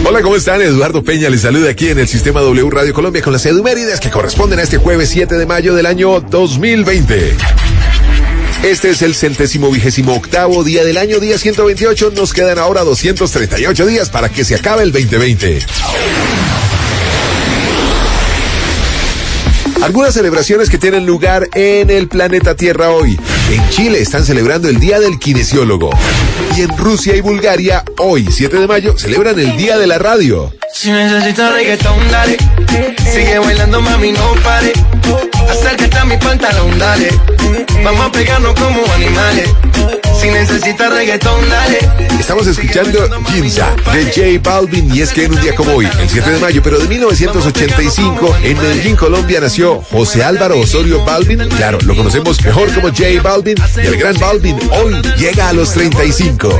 Hola, ¿cómo están? Eduardo Peña les saluda aquí en el Sistema W Radio Colombia con las edumérides que corresponden a este jueves 7 de mayo del año 2020. Este es el 128º día del año, día 128. Nos quedan ahora 238 días para que se acabe el 2020. Algunas celebraciones que tienen lugar en el planeta Tierra hoy. En Chile están celebrando el Día del Kinesiólogo. Y en Rusia y Bulgaria, hoy, 7 de mayo, celebran el Día de la Radio. Si necesitas reggaetón, dale. Sigue bailando, mami, no pare. Acércate a mi pantalón, dale. Vamos a pegarnos como animales. Si necesitas reggaetón, dale. Estamos escuchando Ginza de J Balvin, y es que en un día como hoy, el 7 de mayo, pero de 1985, en Medellín, Colombia, nació José Álvaro Osorio Balvin. Claro, lo conocemos mejor como J Balvin, y el gran Balvin hoy llega a los 35.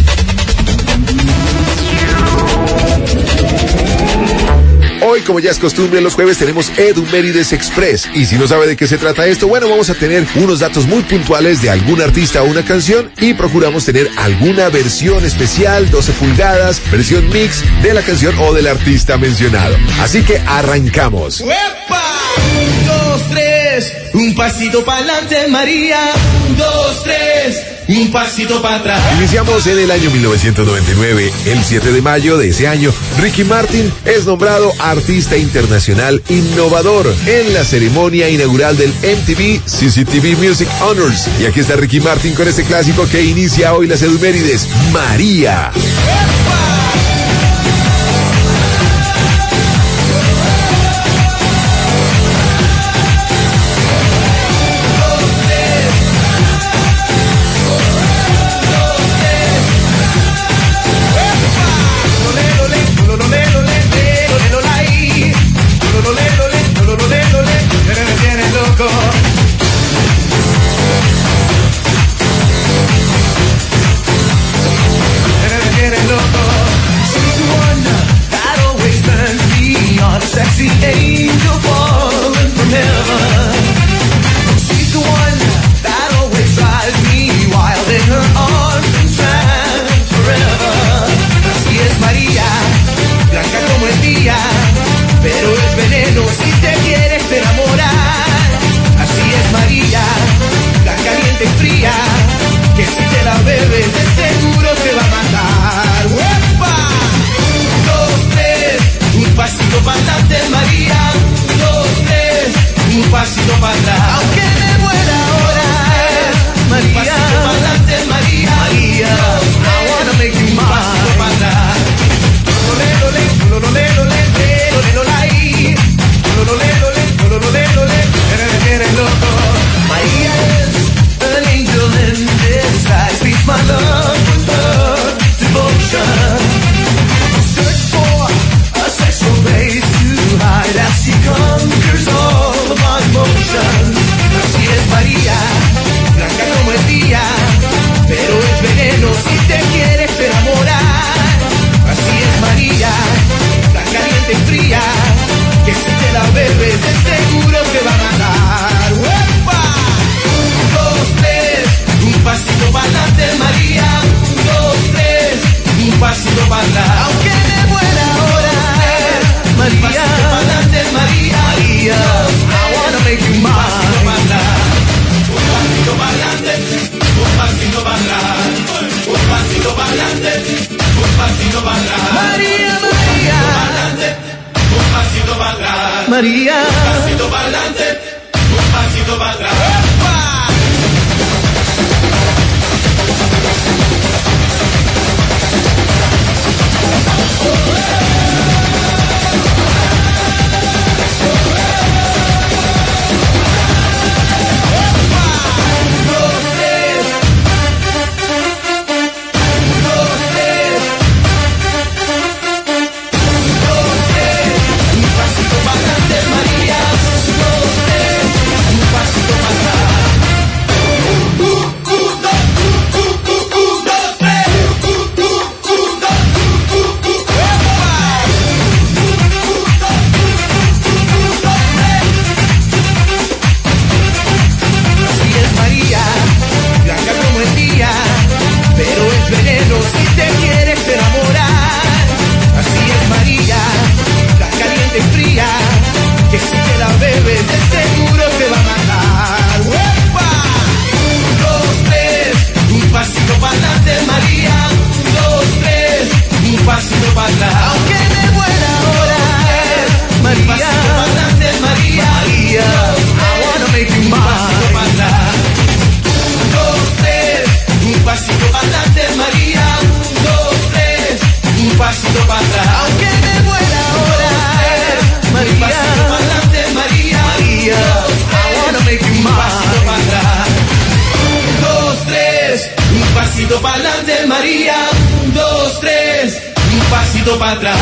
Hoy, como ya es costumbre, los jueves tenemos Edumérides Express. Y si no sabe de qué se trata esto, bueno, vamos a tener unos datos muy puntuales de algún artista o una canción y procuramos tener alguna versión especial, 12 pulgadas, versión mix de la canción o del artista mencionado. Así que arrancamos. ¡Epa! 1, 2, 3, un pasito para adelante, María. 1, 2, 3. Un pasito para atrás. Iniciamos en el año 1999. El 7 de mayo de ese año, Ricky Martin es nombrado Artista Internacional Innovador en la ceremonia inaugural del MTV CCTV Music Honors. Y aquí está Ricky Martin con este clásico que inicia hoy las edumérides, María. Sexy angel falling from heaven. She's the one that always drives me wild in her arms and trance forever. Así es María, blanca como el día, pero es veneno si te quieres enamorar. Así es María, la caliente y fría, que si te la bebes de seguro te va a matar. ¡Uepa! 1, 2, 3, un pasito para adelante, María. 1, 2, 3, un pasito para atrás. Aunque me muera ahora, María. Un pasito para adelante, María. María, I wanna make you mine. Un pasito para atrás. Lololole, lololole, lololole, lololole, eres loco. María es an angel in disguise. Speaks my love with her devotion. Search for a sexual place to hide as she conquers all of my emotions. Así es María, blanca como el día, pero es veneno si te quieres enamorar. Así es María, tan caliente y fría, que si te la bebes de seguro te va a matar. ¡Uepa! 1, 2, 3, un pasito para adelante, María. 1, 2, 3, un pasito para atrás. Aunque me muera ahora, María. Un pasito para adelante, María. María, I wanna make you mine. Un pasito para adelante, un pasito para atrás. Un pasito para adelante, un pasito para atrás. María, María. Un pasito para atrás. María. Un pasito para adelante, un pasito para atrás. Un pasito para atrás. María, 1, 2, 3, un pasito para atrás.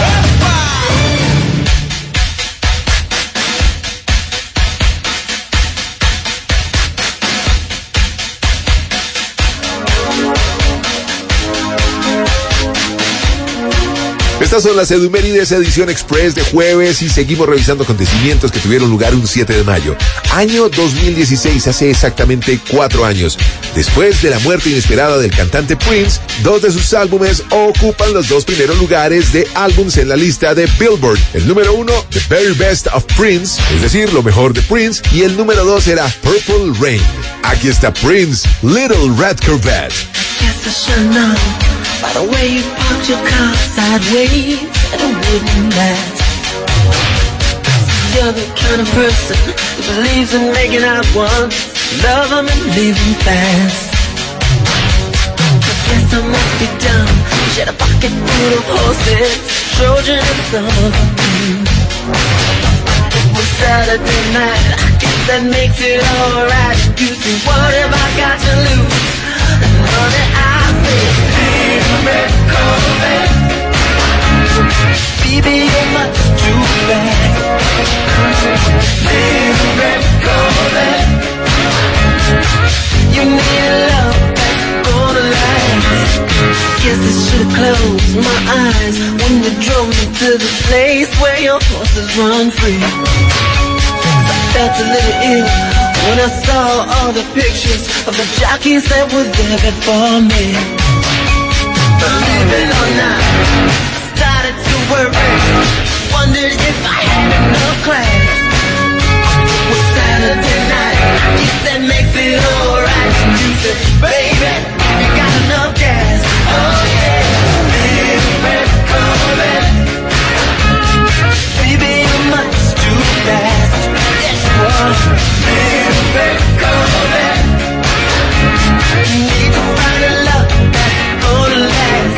Estas son las Edumérides edición express de jueves y seguimos revisando acontecimientos que tuvieron lugar un 7 de mayo. Año 2016, hace exactamente 4 años. Después de la muerte inesperada del cantante Prince, 2 de sus álbumes ocupan los 2 primeros lugares de álbums en la lista de Billboard. El número 1, The Very Best of Prince, es decir, lo mejor de Prince, y el número 2 era Purple Rain. Aquí está Prince, Little Red Corvette. Guess I should know by the way you parked your car sideways and it wouldn't last. You're the kind of person who believes in making out once, love them and leave them fast. I guess I must be dumb. She had a pocket full of horses, Trojan and some of them. It was Saturday night, I guess that makes it alright. You say, what have I got to lose? Honey, I say, Little Red Corvette. Baby, you're much too bad. Little Red Corvette. You need a love that's gonna last. Guess I should've closed my eyes when you drove me to the place where your horses run free. I felt a little ill when I saw all the pictures of the jockeys that were there before me. Believe it or not, I started to worry, wondered if I had enough class. Well, Saturday night, I guess that makes it alright. You said, baby, you got enough gas. Oh yeah, Little Red Corvette. Baby, you're much too fast. Yes, you are. Little Red Corvette. You need to find a love that's gonna last.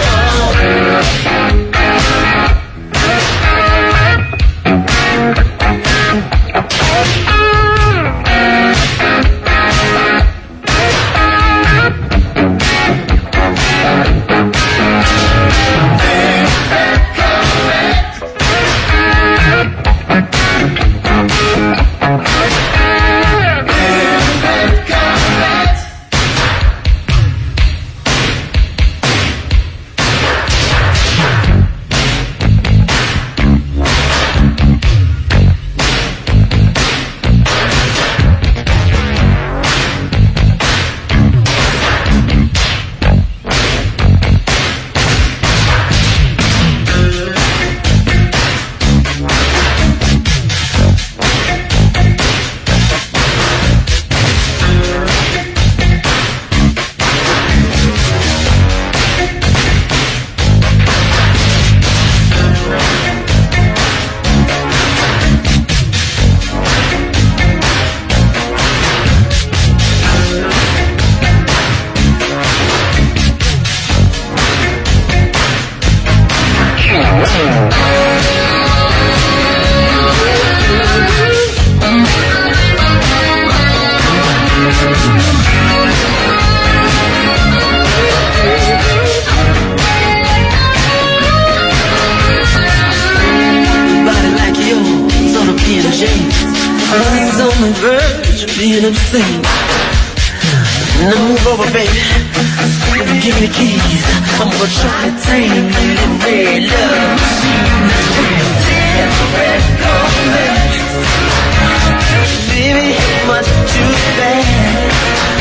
being obscene. Now move over, baby. Give me the keys. I'm gonna try to tame that red love machine. Red Corvette. Baby, much too bad.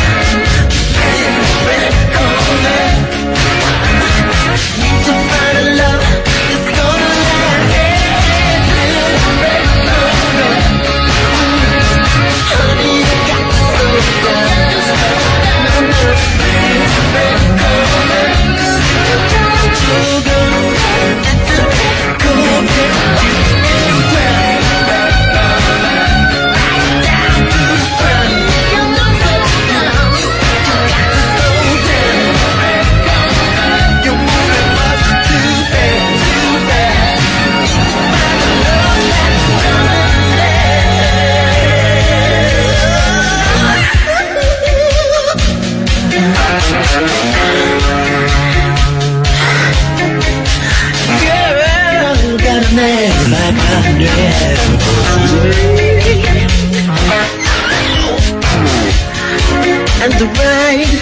Red Corvette. Need to find a love that's gonna last. Red Corvette. Honey, you got to slow down. Red Corvette. You're gonna let the Corvette. And the ride,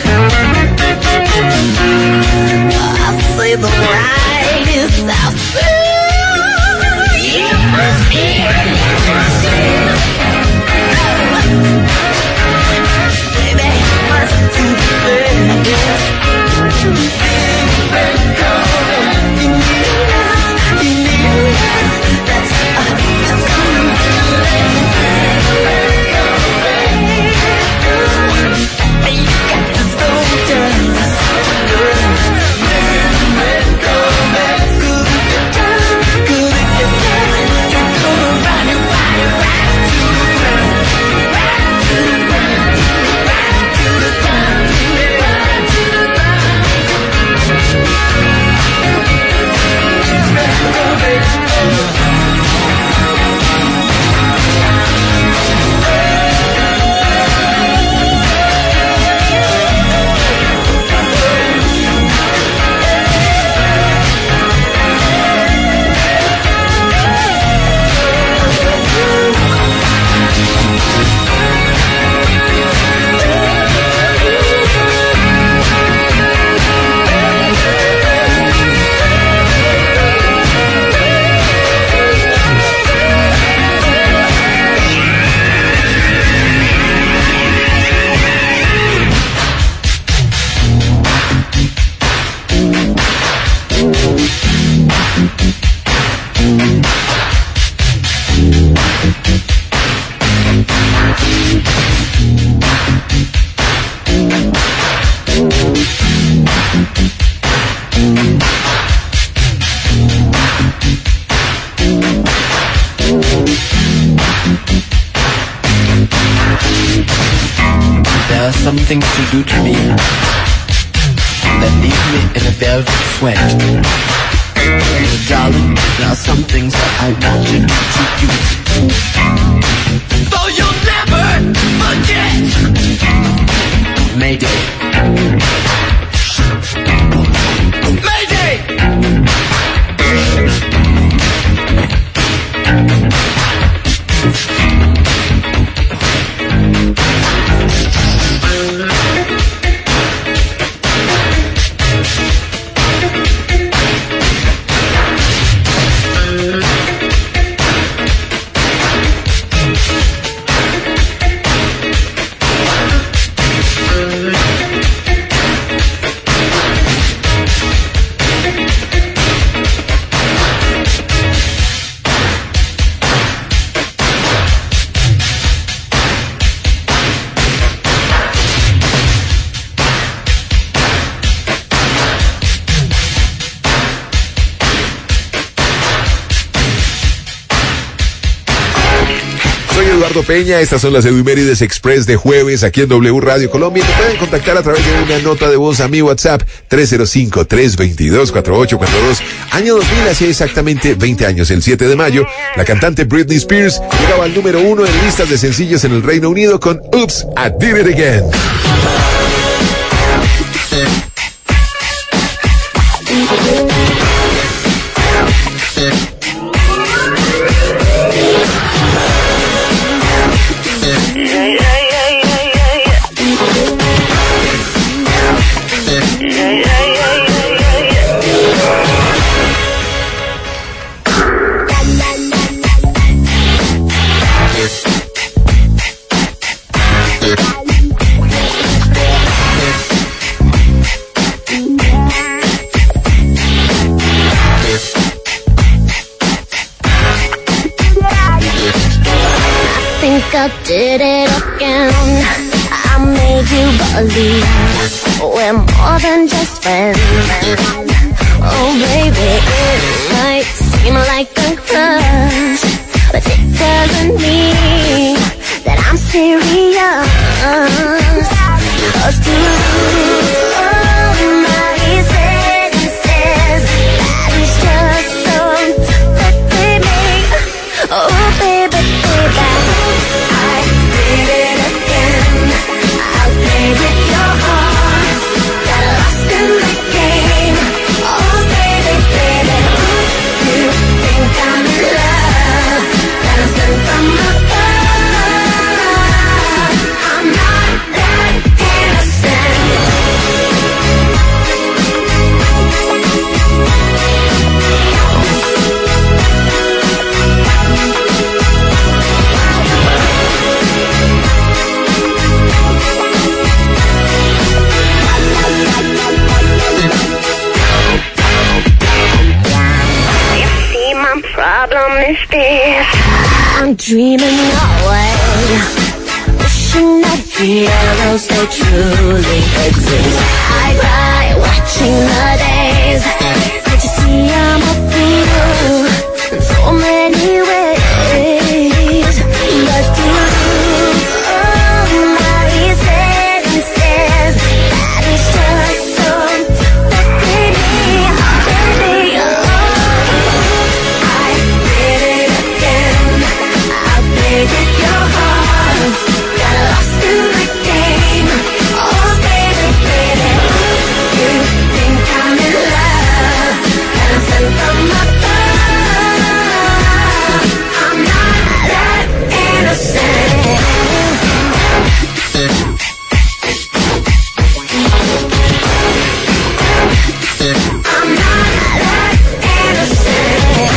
I say the ride is so smooth. You must be baby, listen to the best. There are some things you do to me that leave me in a velvet sweat. But darling, there are some things that I want to do to you. So you'll never forget. Mayday. Mayday! Eduardo Peña, estas son las Edumérides Express de jueves aquí en W Radio Colombia. Te pueden contactar a través de una nota de voz a mi WhatsApp 305-322-4842. Año 2000, hacía exactamente 20 años, el 7 de mayo, la cantante Britney Spears llegaba al número 1 en listas de sencillos en el Reino Unido con Oops, I Did It Again. I did it again. I made you believe we're more than just friends. Oh baby, it might seem like a crush, but it doesn't mean that I'm serious. 'Cause to lose all my senses, that is just so that me. Oh baby, baby, I did it again. I played with your heart, got lost in the game. stairs. I'm dreaming away, wishing that the arrows they truly exist. I cry watching the days. Can't you see I'm a fool in so many ways? But you my senses, that is just so affected me, baby. I did it again. I played with your heart, got lost in the game. Oh baby, baby, you think I'm in love, and I'm sent from above. I'm not that innocent. I'm not that innocent.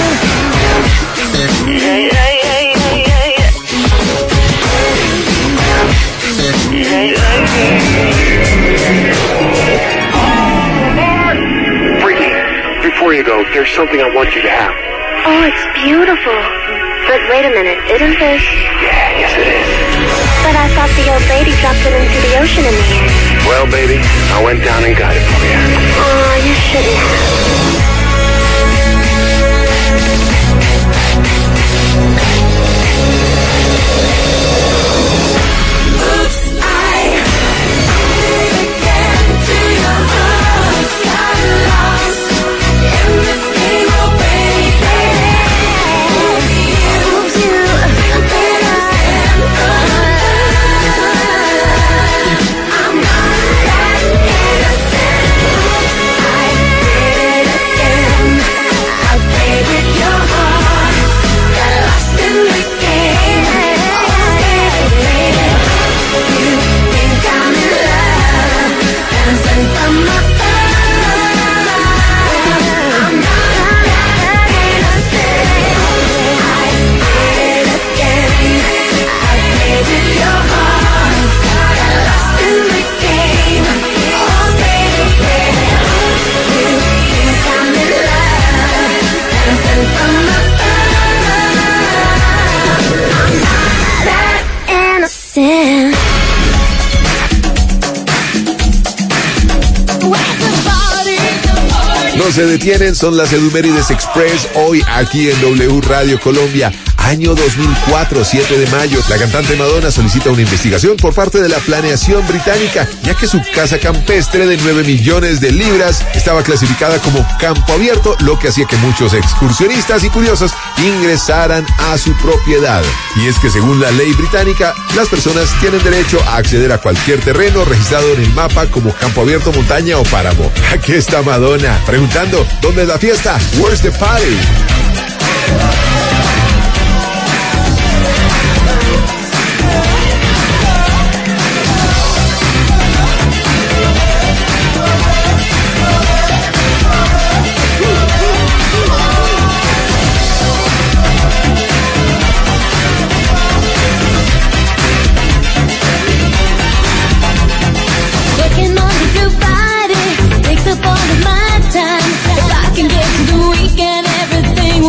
Freaky, before you go, there's something I want you to have. Oh, it's beautiful. But wait a minute, isn't this? Yeah, yes it is. But I thought the old lady dropped it into the ocean in the end. Well, baby, I went down and got it for you. Oh, you shouldn't have. Oops, I did it again to your heart. Got lost in this game, oh baby. You understand. I'm not that innocent. I did it again. I played with your heart. Got lost in this game. Oh baby, you think I'm in love, and I'm sent from above. I'm not that innocent. I did it again. I played with your heart. Got lost in the game. Oh baby, you think I'm in love, and I'm sent from above. I'm not that innocent. No se detienen, son las Edumérides Express, hoy aquí en W Radio Colombia, año 2004, 7 de mayo. La cantante Madonna solicita una investigación por parte de la planeación británica, ya que su casa campestre de 9 millones de libras estaba clasificada como campo abierto, lo que hacía que muchos excursionistas y curiosos ingresaran a su propiedad. Y es que según la ley británica, las personas tienen derecho a acceder a cualquier terreno registrado en el mapa como campo abierto, montaña o páramo. Aquí está Madonna preguntando, ¿dónde es la fiesta? Where's the party? Working on the blue body takes up all of my time. If I can get to the weekend, everything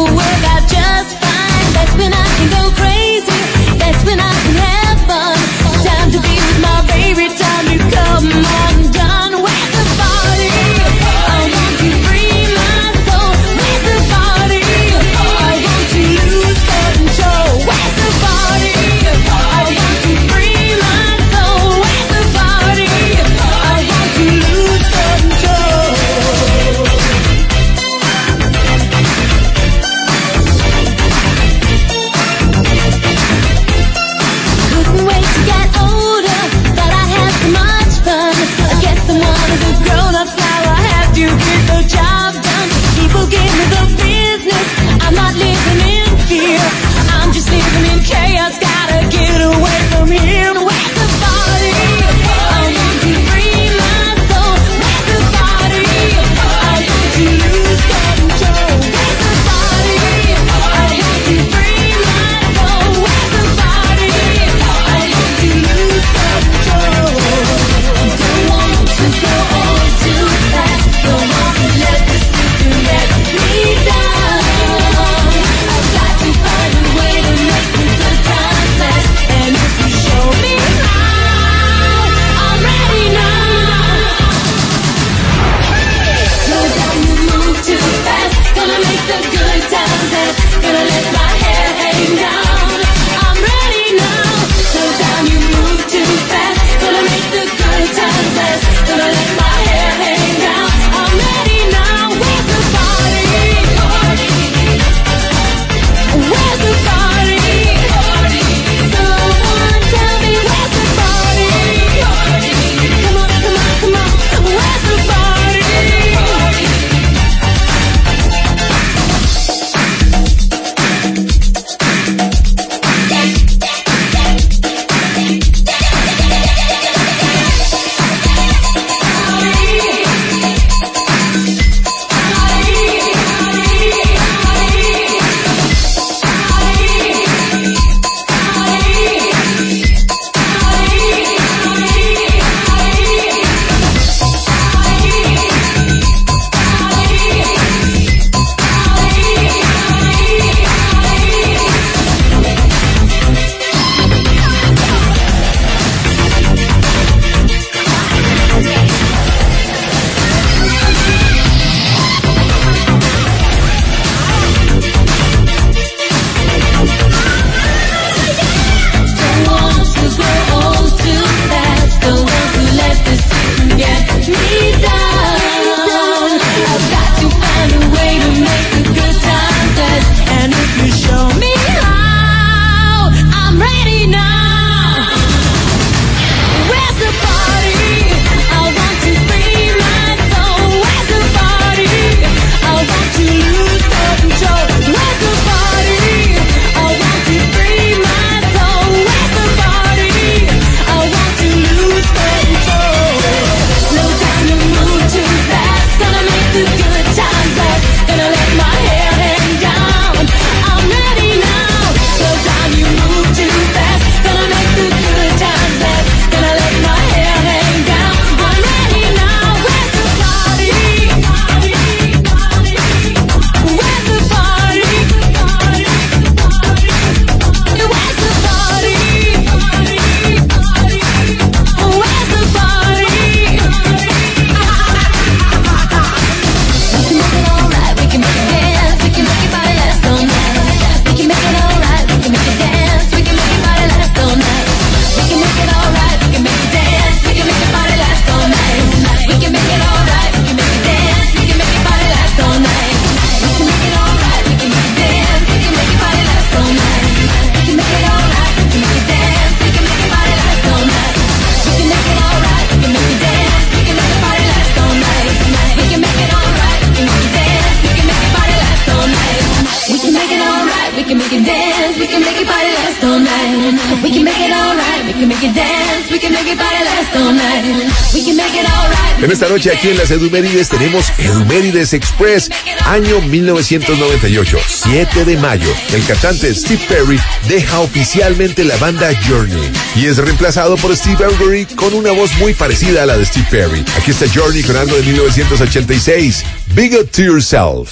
En esta noche aquí en las Edumérides tenemos Edumérides Express, año 1998, 7 de mayo. El cantante Steve Perry deja oficialmente la banda Journey y es reemplazado por Steve Emery con una voz muy parecida a la de Steve Perry. Aquí está Journey con algo de 1986, Big Up to Yourself.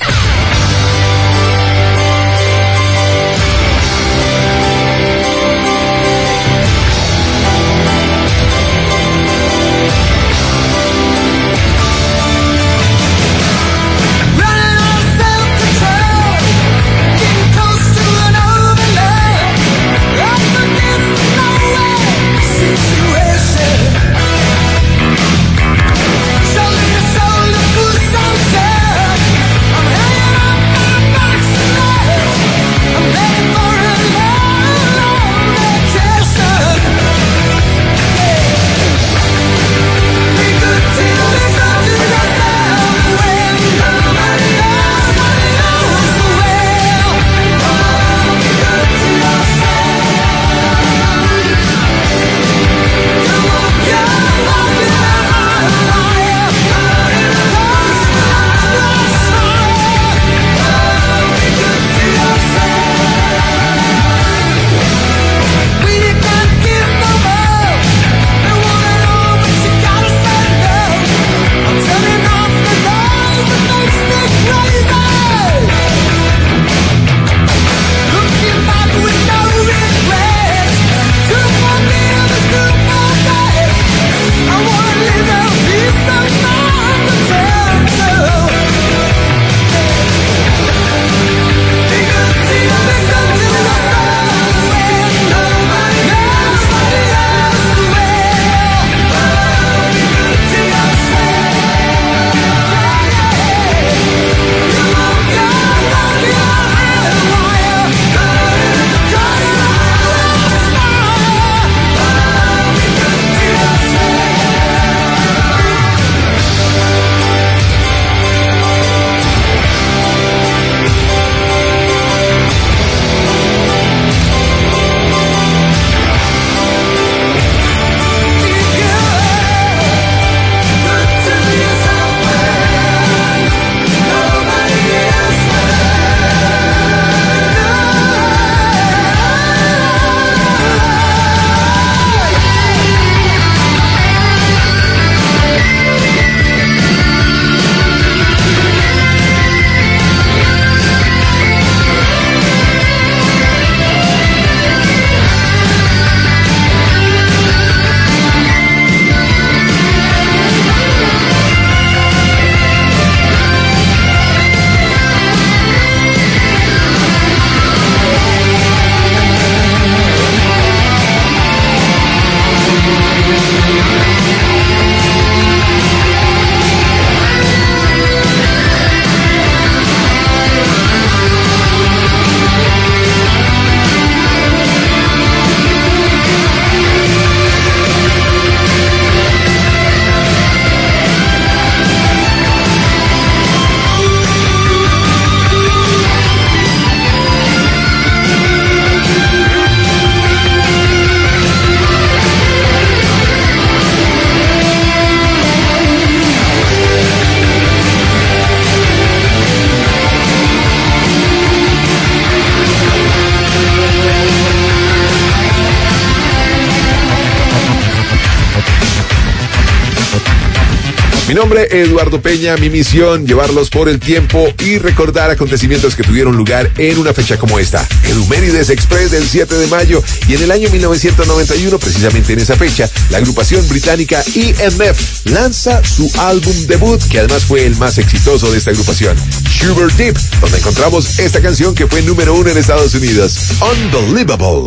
Mi nombre es Eduardo Peña, mi misión, llevarlos por el tiempo y recordar acontecimientos que tuvieron lugar en una fecha como esta. Edumérides Express del 7 de mayo y en el año 1991, precisamente en esa fecha, la agrupación británica EMF lanza su álbum debut, que además fue el más exitoso de esta agrupación, Sugar Deep, donde encontramos esta canción que fue número 1 en Estados Unidos, Unbelievable.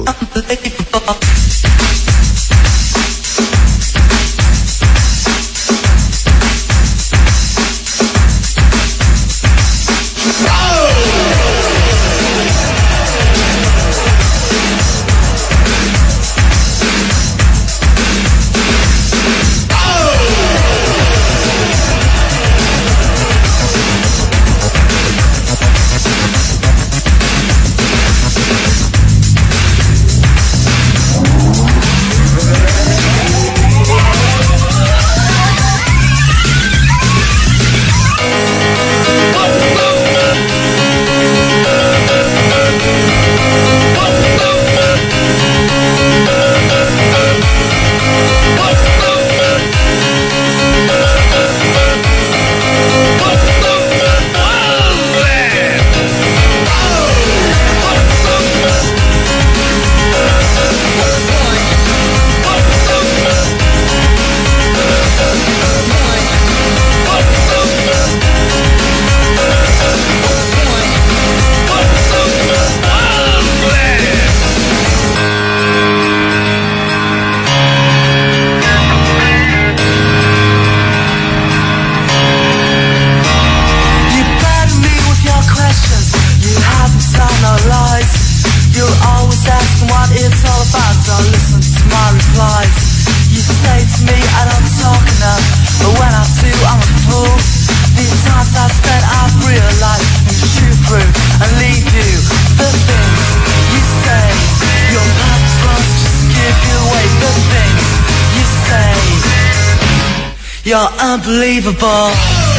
You're unbelievable.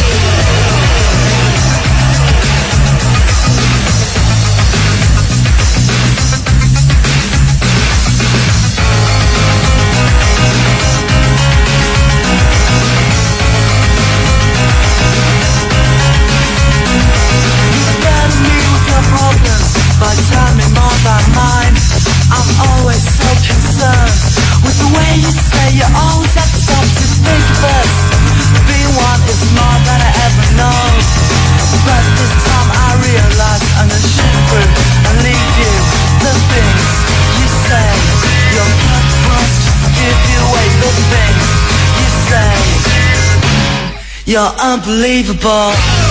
But tell me more than mine. I'm always so concerned with the way you say you always have to stop to think first. Being one is more than I ever know. But this time I realize I'm gonna shoot through and leave you. The things you say, your blood runs just to give you away. The things you say, you're unbelievable.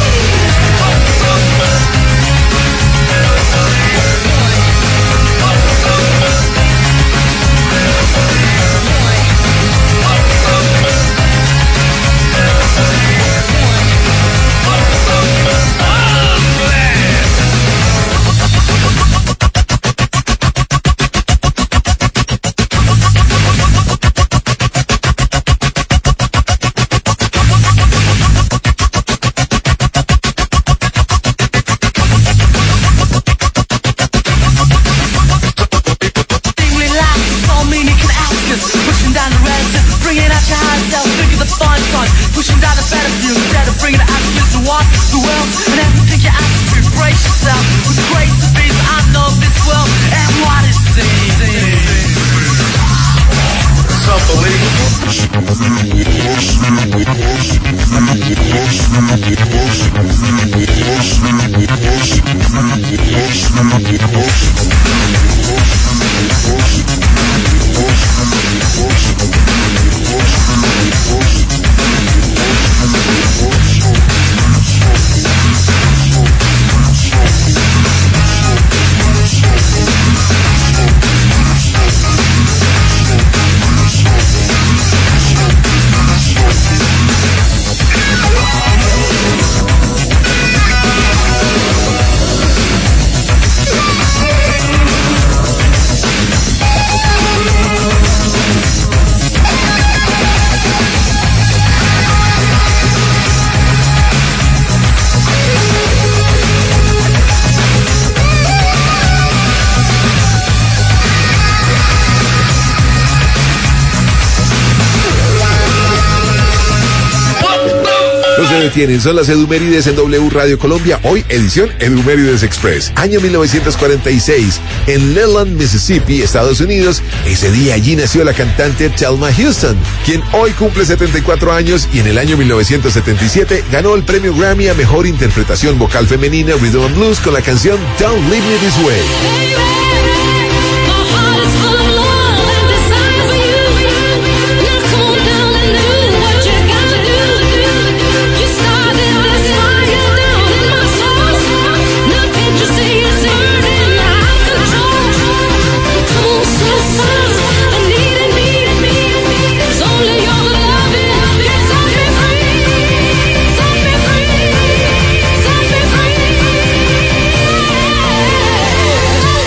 Pushing down the battlefield instead of bringing the attitudes to walk the world. And everything you ask to brace yourself with grace to be. I know this world and what it seems. It's unbelievable. Detienen, son las Edumérides en W Radio Colombia. Hoy, edición Edumérides Express. Año 1946, en Leland, Mississippi, Estados Unidos. Ese día allí nació la cantante Thelma Houston, quien hoy cumple 74 años y en el año 1977 ganó el premio Grammy a Mejor Interpretación Vocal Femenina Rhythm and Blues con la canción Don't Leave Me This Way. Hey!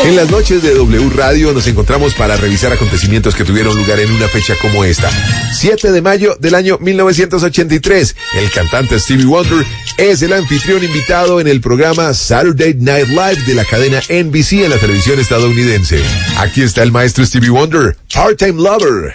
En las noches de W Radio nos encontramos para revisar acontecimientos que tuvieron lugar en una fecha como esta. 7 de mayo del año 1983. El cantante Stevie Wonder es el anfitrión invitado en el programa Saturday Night Live de la cadena NBC en la televisión estadounidense. Aquí está el maestro Stevie Wonder, Part-Time Lover.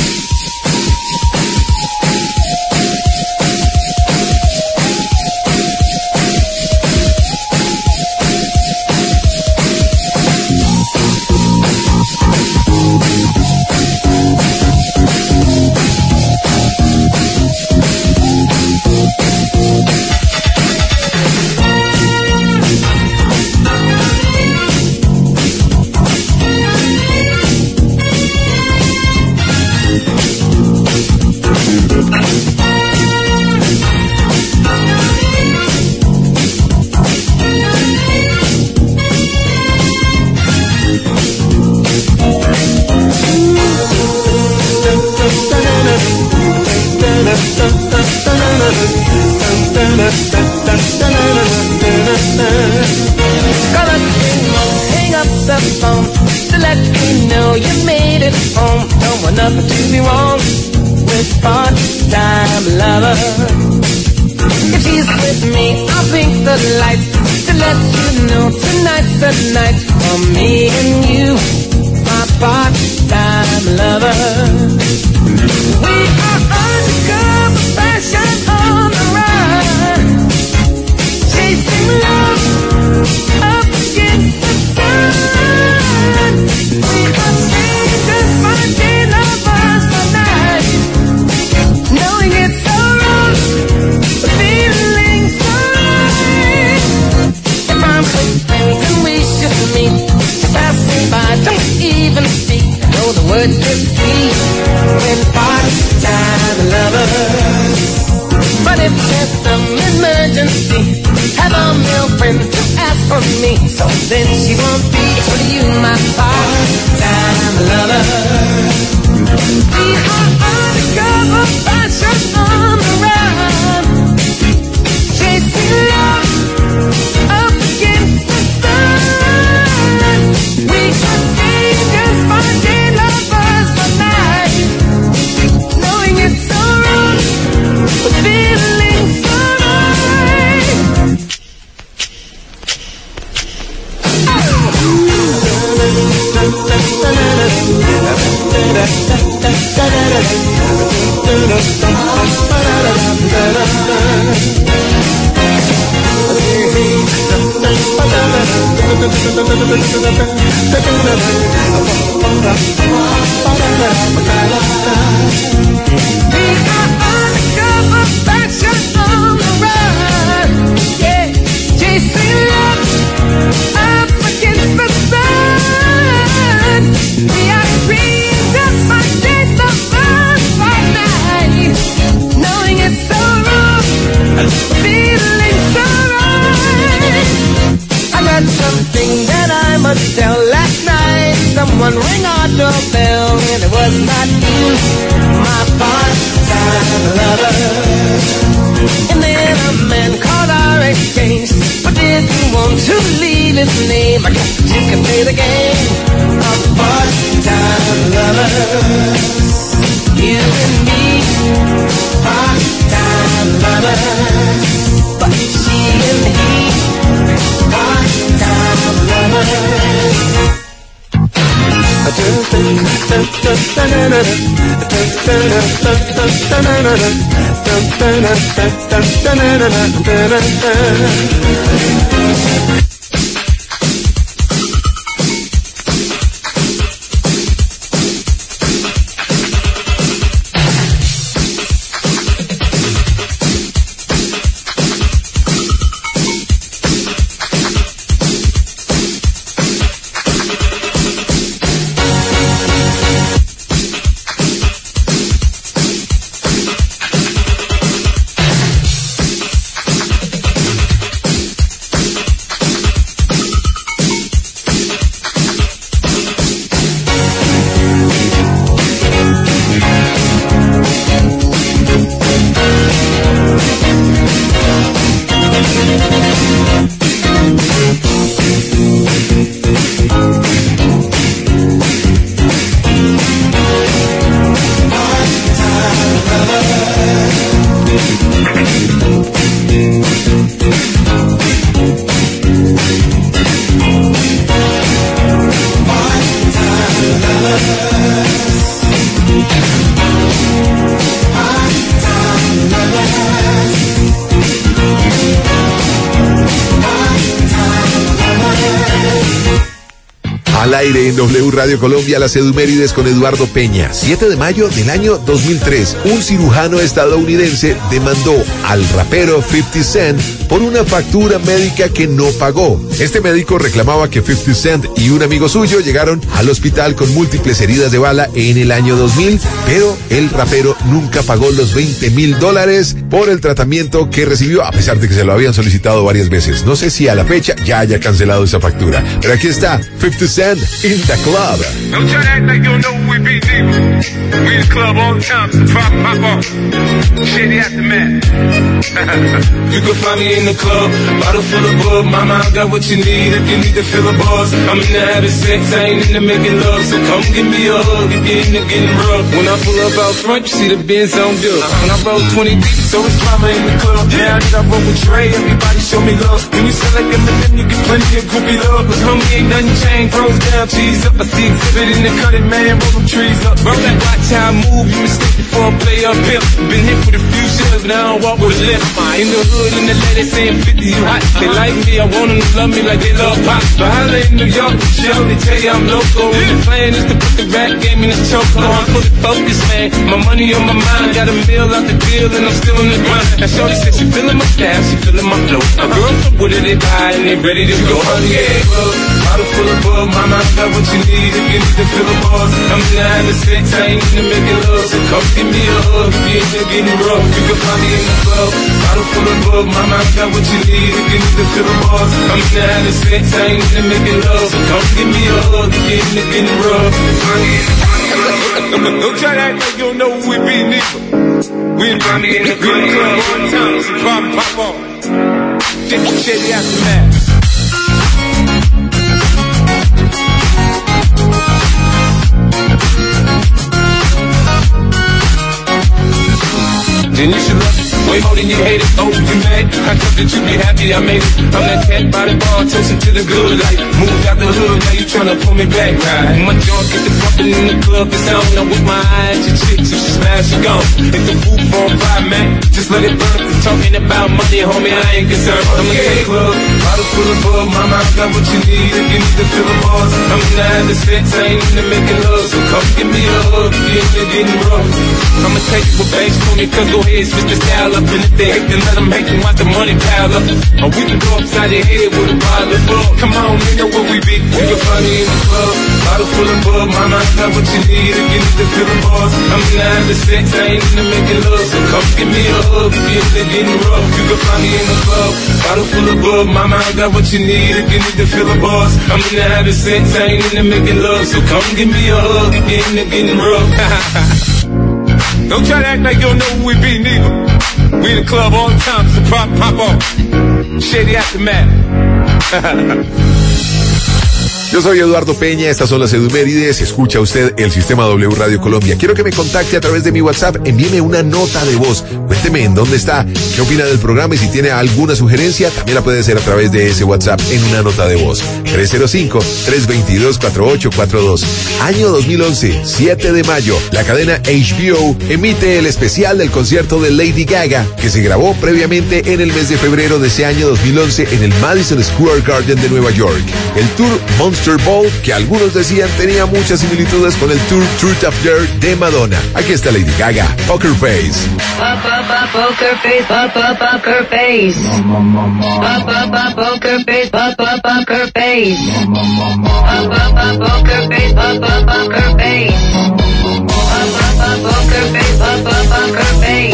Nothing to be wrong with part-time lover. If she's with me, I'll blink the lights to let you know tonight's the night for me and you, my part-time lover. We are undercover fashion on the run, chasing love up against the sun. We are strangers finding lovers by night, knowing it's so wrong, but feeling so right. If I'm with friends and we should meet, passing by, don't even speak. I know the words get sweet when part-time lovers. But if there's some emergency, have a male friend to ask for me, so then she won't be for you, my part-time lover. We are undercover fashion on the run, chasing love up against the sun. We are strangers finding lovers by night, knowing it's so wrong, but feeling so right. We are undercover fashion on the run, yeah, chasing love up against the sun. We are strangers finding lovers by night, knowing it's so wrong, feeling so right. I got something that I must tell. Last night someone rang our doorbell and it was not you, my part-time lover. And then a man called our exchange, but didn't want to leave his name. I guess you can play the game of part-time lovers. You and me, part-time lovers. But she and he, part-time lovers. Al aire en W Radio Colombia, las Edumérides con Eduardo Peña. 7 de mayo del año 2003, un cirujano estadounidense demandó al rapero 50 Cent por una factura médica que no pagó. Este médico reclamaba que 50 Cent y un amigo suyo llegaron al hospital con múltiples heridas de bala en el año 2000, pero el rapero nunca pagó los $20,000 por el tratamiento que recibió, a pesar de que se lo habían solicitado varias veces. No sé si a la fecha ya haya cancelado esa factura, pero aquí está 50 Cent in the club. Don't try to act like you don't know who we be, nigga. We in the club all the time, so pop off. Shady aftermath. You can find me in the club, bottle full of bug. Mama, I got what you need if you need to fill a buzz. I'm in the having sex, I ain't in the making love. So come give me a hug if you're in the getting rough. When I pull up out front, you see the Benz on dub. When I roll 20 deep, so it's drama in the club. Now that I roll with Dre, everybody show me love. When you sell like Eminem, you get plenty of groupie love. Cause homie ain't nothing changed, bros down, cheese up. I see exhibit in the cutting, man, roll them trees up. Bro, that watch how I move, you mistake before I play up here. Been hit with a few shells, but I don't walk with a limp. In the hood, in the lady saying 50, you hot. They like me, I want them to love me like they love pop. But holla in New York, show, they tell you I'm local. The plan is to put the rap game in this chokehold. I'm fully focused, man. My money on my mind, got a meal out the deal, and I'm still in the grind. Now shorty said she feeling my style, she feeling my flow. A girl from Wooded, they buy, and they ready to go. Yeah, club, bottle full of bug, mama, I got what you need if you need to fill the bars. I'm in the having sex, I ain't in the making love. So come give me a hug if you ain't getting rough. You can find me in the club, bottle full of bug, mama, I got what you need if you need to fill the bars. I'm in the having sex, I ain't in the making love. So come give me a hug if you ain't getting rough. Don't try to act like you don't know who we be, nigga. We in the club one time, so pop off. Shady aftermath. Then you should love it way more than you hate it. Oh, you mad? I thought that you be happy I made it. I'm that cat by the bar, toasting to the good life. Moved out the hood, now you tryna pull me back. Right. My jaw get the bumping in the club, it's on. Now with my eyes, your chicks, if she smash, she gone. If the roof on fire, man, just let it burn. Cause talking about money, homie, I ain't concerned. I'm in the club, bottle full of bug. Mama, I got what you need if you need to fill the bars. I'm in the having sex, I ain't in the making love. So come give me a hug if you ain't getting rough. I'ma take you with banks for me, cause go ahead, switch the style up. And if they hate, then let them hate, then watch the money pile up. Or we can go upside your head with a bottle of bug. Come on, we know where we be. You can find me in the club, bottle full of bug. Mama, I got what you need if you need to fill the bars. I'm in the having sex, I ain't in the making love. So come give me a hug if you ain't getting rough. You can find me in the club, bottle full of bug. Mama, I got what you need if you need to fill the bars. I'm in the having sex, I ain't in the making love. So come give me a hug if you ain't getting rough. Don't try to act like you don't know who we be, nigga. We in the club all the time, so pop off. Shady aftermath. Yo soy Eduardo Peña, estas son las Edumérides, escucha usted el Sistema W Radio Colombia. Quiero que me contacte a través de mi WhatsApp, envíeme una nota de voz, cuénteme en dónde está, qué opina del programa y si tiene alguna sugerencia, también la puede hacer a través de ese WhatsApp en una nota de voz. 305-322-4842. Año 2011, 7 de mayo, la cadena HBO emite el especial del concierto de Lady Gaga, que se grabó previamente en el mes de febrero de ese año 2011 en el Madison Square Garden de Nueva York. El tour Monster Ball, que algunos decían tenía muchas similitudes con el tour Truth or Dare de Madonna. Aquí está Lady Gaga, Poker Face. Poker face, poker face. Poker face, poker face. Poker face, poker face. Poker face, poker face.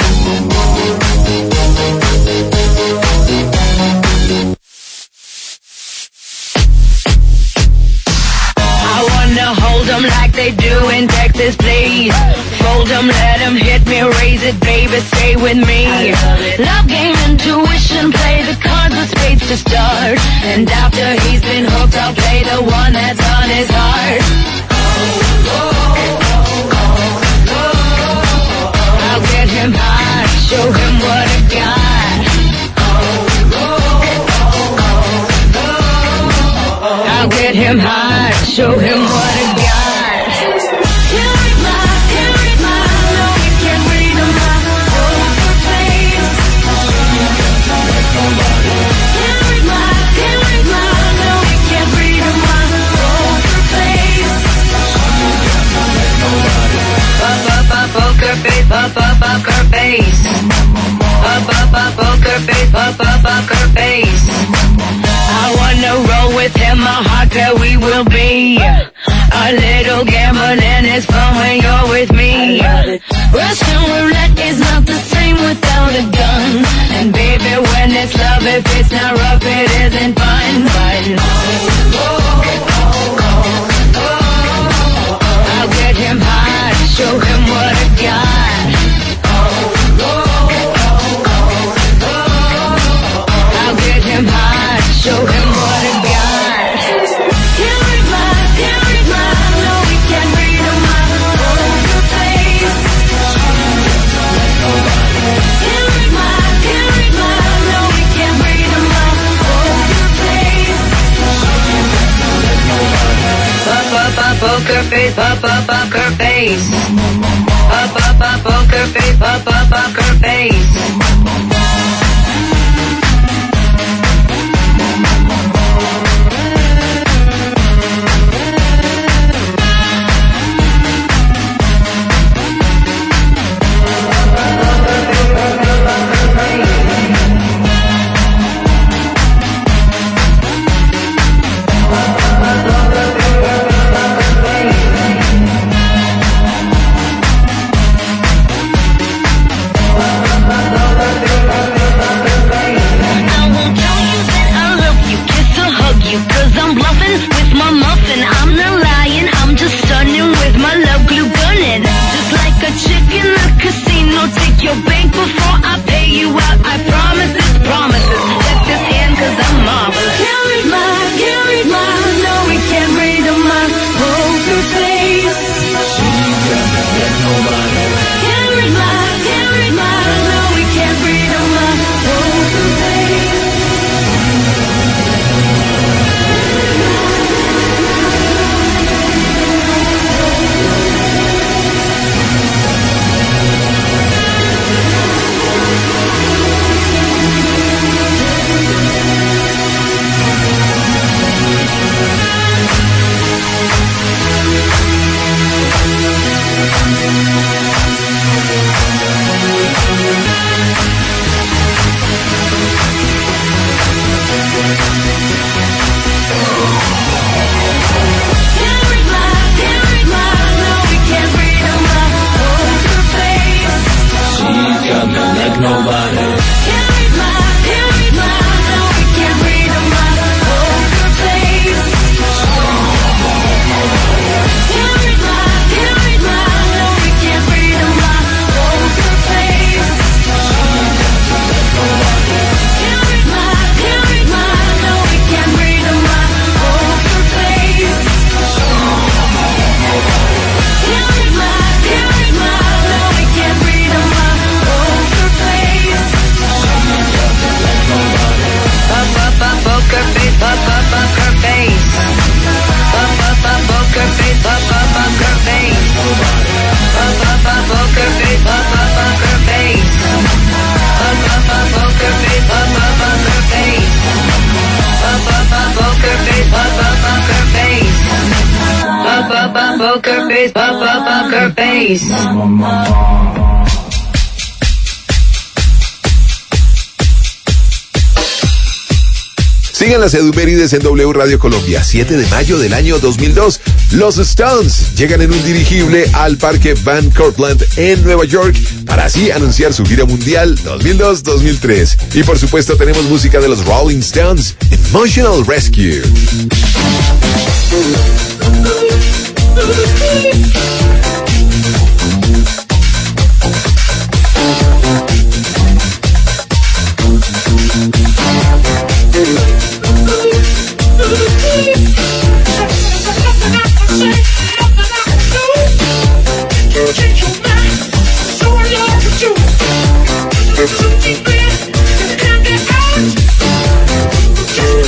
Hold them like they do in Texas, please. Fold them, let them hit me, raise it, baby, stay with me. Love game, intuition, play the cards with spades to start. And after he's been hooked, I'll play the one that's on his heart. I'll get him high, show him what I got. I'll get him high, show him what I got. pair we will be. A little gambling is fun when you're with me. Russian roulette is not the same without a gun. And baby, when it's love, if it's not rough, it isn't fun. But I'll get him high, show him what I got. I'll get him high, show him what I got. Can't read my, no, we can't read my poker face. Can't read my, no, we can't read my poker face. Poker face, poker face. Poker face, poker face. Poker face, poker face. Sigan las Edumérides en W Radio Colombia. 7 de mayo del año 2002. Los Stones llegan en un dirigible al Parque Van Cortlandt en Nueva York para así anunciar su gira mundial 2002-2003. Y por supuesto tenemos música de los Rolling Stones, Emotional Rescue.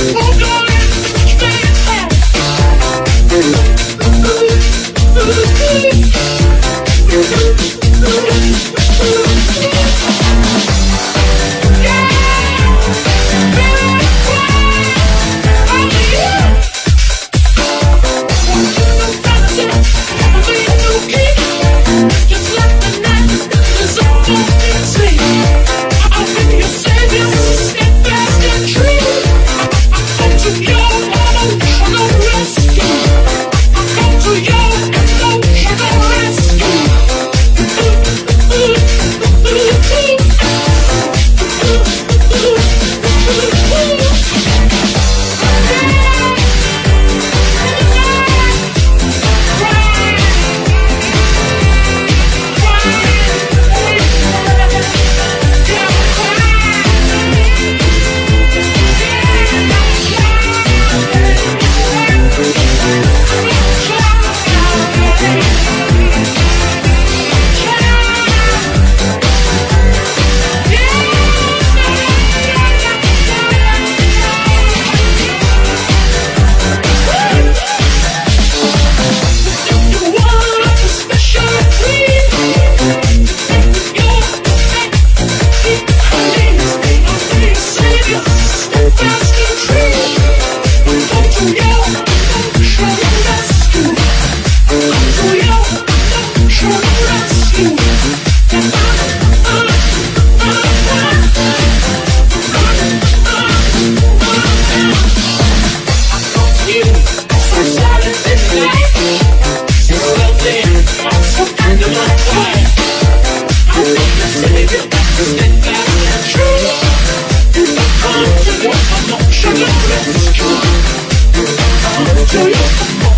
Ooh.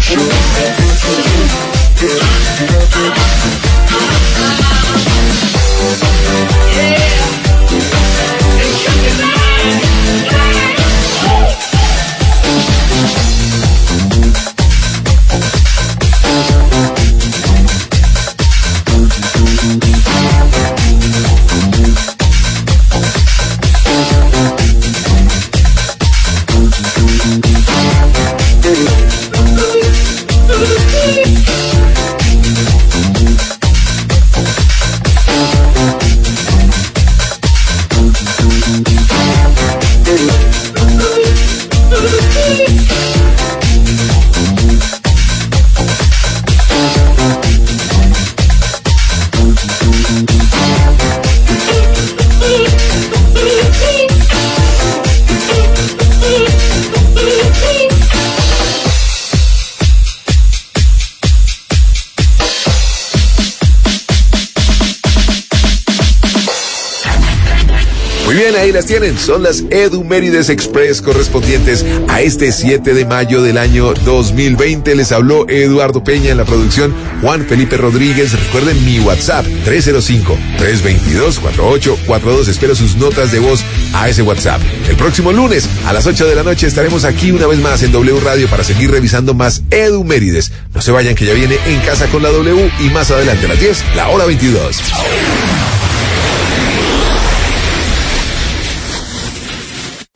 Muy bien, ahí las tienen. Son las Edumérides Express correspondientes a este 7 de mayo del año 2020. Les habló Eduardo Peña en la producción, Juan Felipe Rodríguez. Recuerden mi WhatsApp, 305-322-4842. Espero sus notas de voz a ese WhatsApp. El próximo lunes a las 8 de la noche estaremos aquí una vez más en W Radio para seguir revisando más Edumérides. No se vayan, que ya viene En Casa con la W y más adelante a las 10, la hora 22.